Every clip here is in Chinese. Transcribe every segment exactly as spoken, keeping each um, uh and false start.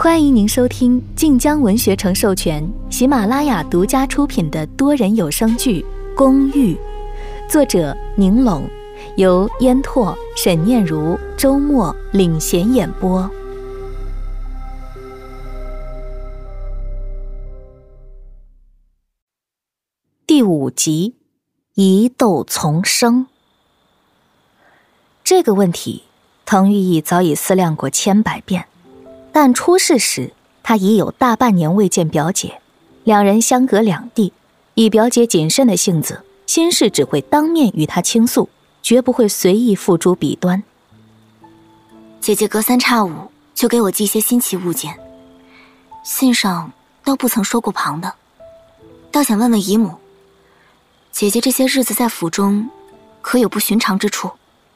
欢迎您收听晋江文学城授权、喜马拉雅独家出品的多人有声剧《公寓》，作者宁拢，由烟拓、沈念如、周末领衔演播。第五集，疑窦丛生。这个问题，滕玉义早已思量过千百遍。但出事时，他已有大半年未见表姐，两人相隔两地，以表姐谨慎的性子，心事只会当面与她倾诉，绝不会随意付诸笔端。 姐姐隔三差五就给我寄些新奇物件，信上都不曾说过旁的，倒想问问姨母，姐姐这些日子在府中，可有不寻常之处？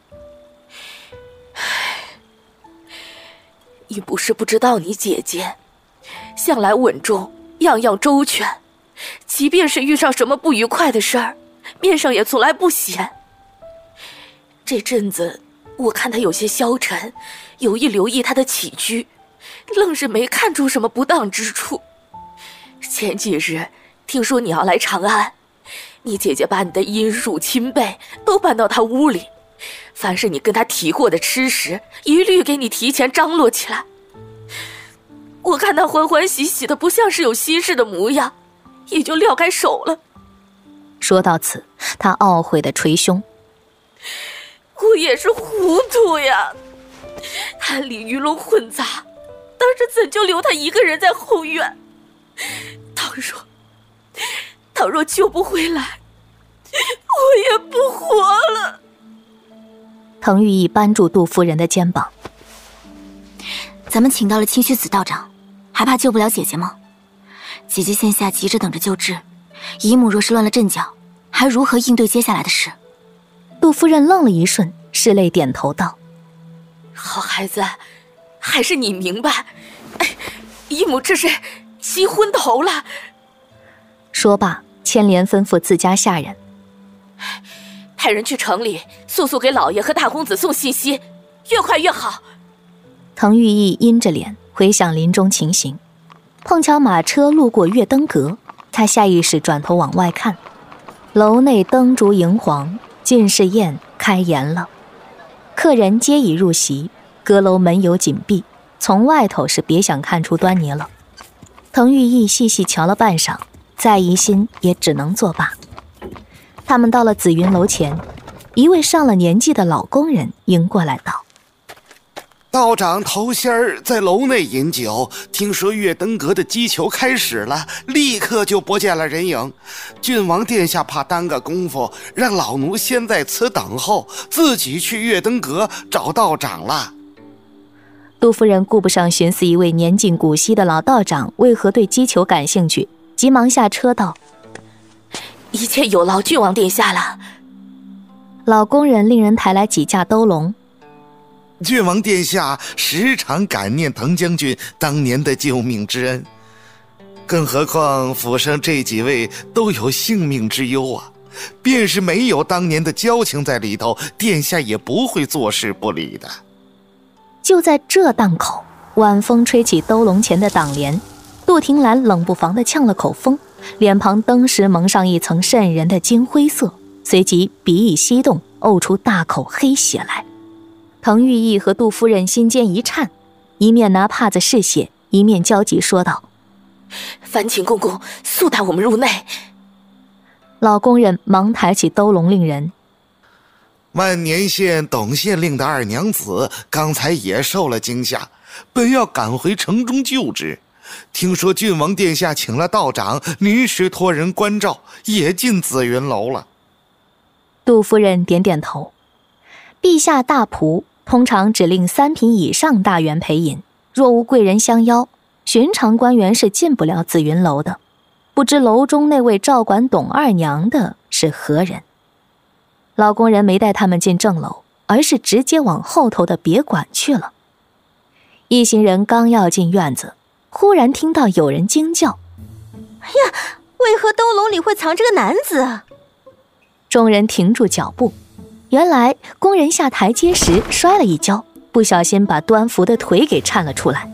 你不是不知道你姐姐向来稳重，样样周全，即便是遇上什么不愉快的事儿，面上也从来不显。这阵子我看她有些消沉，有意留意她的起居，愣是没看出什么不当之处。前几日听说你要来长安，你姐姐把你的姻属亲辈都搬到她屋里，凡是你跟她提过的吃食，一律给你提前张罗起来。我看她欢欢喜喜的，不像是有心事的模样，也就撂开手了。 说到此，他懊悔地捶胸。 我也是糊涂呀，暗里鱼龙混杂，当时怎就留她一个人在后院？倘若倘若救不回来，我也不活了。 滕玉义扳住杜夫人的肩膀。 咱们请到了清虚子道长，还怕救不了姐姐吗？姐姐现下急着等着救治，姨母若是乱了阵脚，还如何应对接下来的事？ 杜夫人愣了一瞬，拭泪点头道： 好孩子，还是你明白。哎，姨母这是急昏头了。 说罢，牵连吩咐自家下人派人去城里速速给老爷和大公子送信息，越快越好。 滕玉义阴着脸回想临终情形，碰巧马车路过月灯阁，他下意识转头往外看，楼内灯烛荧黄，进士宴开筵了，客人皆已入席，阁楼门有紧闭，从外头是别想看出端倪了。滕玉义细细瞧了半晌，再疑心也只能作罢。他们到了紫云楼前，一位上了年纪的老工人迎过来道： 道长头先儿在楼内饮酒，听说月灯阁的击球开始了，立刻就不见了人影。郡王殿下怕耽搁功夫，让老奴先在此等候，自己去月灯阁找道长了。 杜夫人顾不上寻思一位年近古稀的老道长为何对击球感兴趣，急忙下车道： 一切有劳郡王殿下了。 老工人令人抬来几架兜笼。 郡王殿下时常感念滕将军当年的救命之恩，更何况府上这几位都有性命之忧啊，便是没有当年的交情在里头，殿下也不会坐视不理的。 就在这档口，晚风吹起兜笼前的挡帘，杜婷兰冷不防地呛了口风，脸庞登时蒙上一层渗人的金灰色，随即鼻翼翕动，呕出大口黑血来。滕玉义和杜夫人心间一颤，一面拿帕子拭血，一面焦急说道： 烦请公公速带我们入内。 老工人忙抬起兜笼令人： 万年县董县令的二娘子刚才也受了惊吓，本要赶回城中救治，听说郡王殿下请了道长，临时托人关照，也进紫云楼了。 杜夫人点点头。陛下大仆通常只令三品以上大员陪饮，若无贵人相邀，寻常官员是进不了紫云楼的。不知楼中那位照管董二娘的是何人？老工人没带他们进正楼，而是直接往后头的别馆去了。一行人刚要进院子，忽然听到有人惊叫： 哎呀，为何兜笼里会藏着个男子？ 众人停住脚步，原来工人下台阶时摔了一跤，不小心把端福的腿给颤了出来。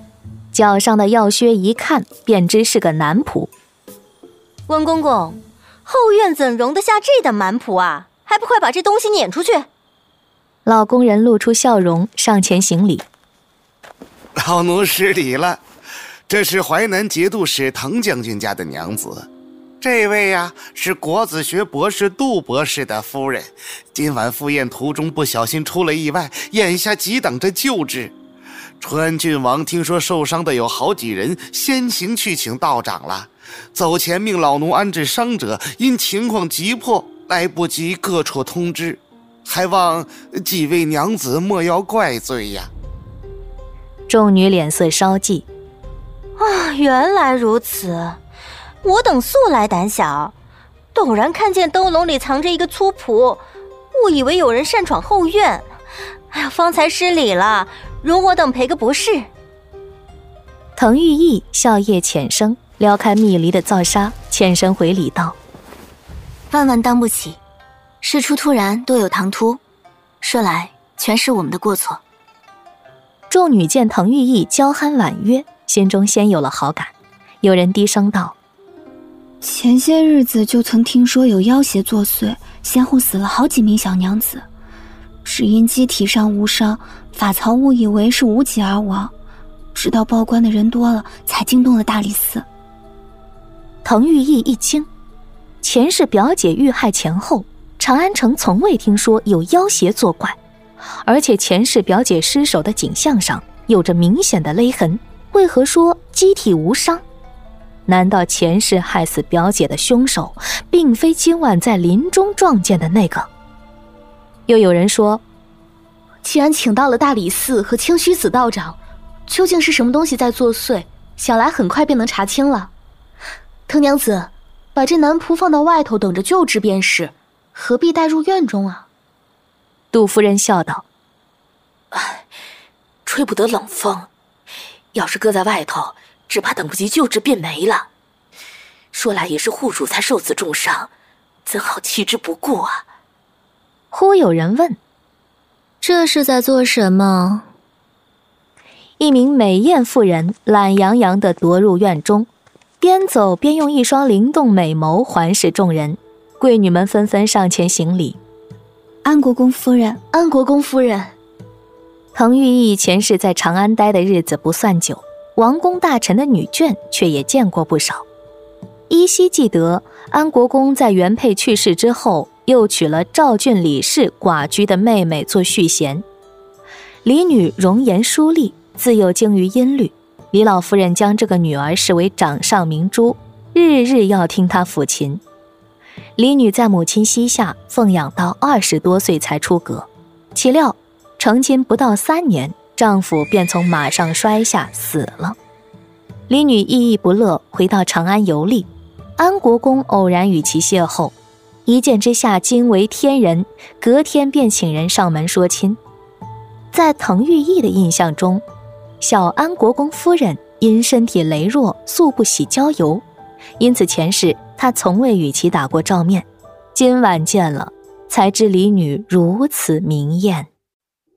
脚上的药靴一看便知是个男仆。 温公公，后院怎容得下这等蛮仆啊？还不快把这东西撵出去！ 老工人露出笑容，上前行礼。 老奴失礼了，这是淮南节度使滕将军家的娘子。这位呀、啊，是国子学博士杜博士的夫人，今晚赴宴途中不小心出了意外，眼下急等着救治。川郡王听说受伤的有好几人，先行去请道长了，走前命老奴安置伤者，因情况急迫，来不及各处通知，还望几位娘子莫要怪罪呀。 众女脸色稍霁。 啊，原来如此。我等素来胆小，陡然看见兜笼里藏着一个粗仆，误以为有人擅闯后院。哎呀，方才失礼了，容我等赔个不是。 滕玉义笑靥浅声，撩开密篱的皂纱，欠身回礼道： 万万当不起，事出突然，多有唐突，说来全是我们的过错。 众女见滕玉义娇憨婉约，心中先有了好感。有人低声道： 前些日子就曾听说有妖邪作祟，先后死了好几名小娘子，只因机体上无伤，法曹误以为是无疾而亡，直到报官的人多了，才惊动了大理寺。 滕玉义一惊，前世表姐遇害前后，长安城从未听说有妖邪作怪，而且前世表姐尸首的颈项上有着明显的勒痕，为何说机体无伤？难道前世害死表姐的凶手并非今晚在林中撞见的那个？又有人说， 既然请到了大理寺和清虚子道长，究竟是什么东西在作祟，想来很快便能查清了。滕娘子，把这男仆放到外头等着救治便是，何必带入院中啊？ 杜夫人笑道： 唉，吹不得冷风，要是搁在外头，只怕等不及救治便没了。说来也是户主才受此重伤，怎好弃之不顾啊？ 忽有人问： 这是在做什么？ 一名美艳妇人懒洋洋地踱入院中，边走边用一双灵动美眸环视众人。贵女们纷纷上前行礼： 安国公夫人， 安国公夫人。 滕玉义前世在长安待的日子不算久，王公大臣的女眷却也见过不少。依稀记得安国公在原配去世之后，又娶了赵郡李氏寡居的妹妹做续弦。李女容颜淑丽，自幼精于音律，李老夫人将这个女儿视为掌上明珠，日日要听她抚琴。李女在母亲膝下奉养到二十多岁才出阁，岂料成亲不到三年，丈夫便从马上摔下死了。李女郁郁不乐，回到长安游历。安国公偶然与其邂逅，一见之下惊为天人，隔天便请人上门说亲。在滕玉义的印象中，小安国公夫人因身体羸弱，素不喜郊游，因此前世他从未与其打过照面。今晚见了，才知李女如此明艳。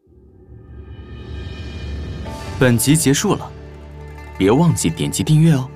本集结束了，别忘记点击订阅哦。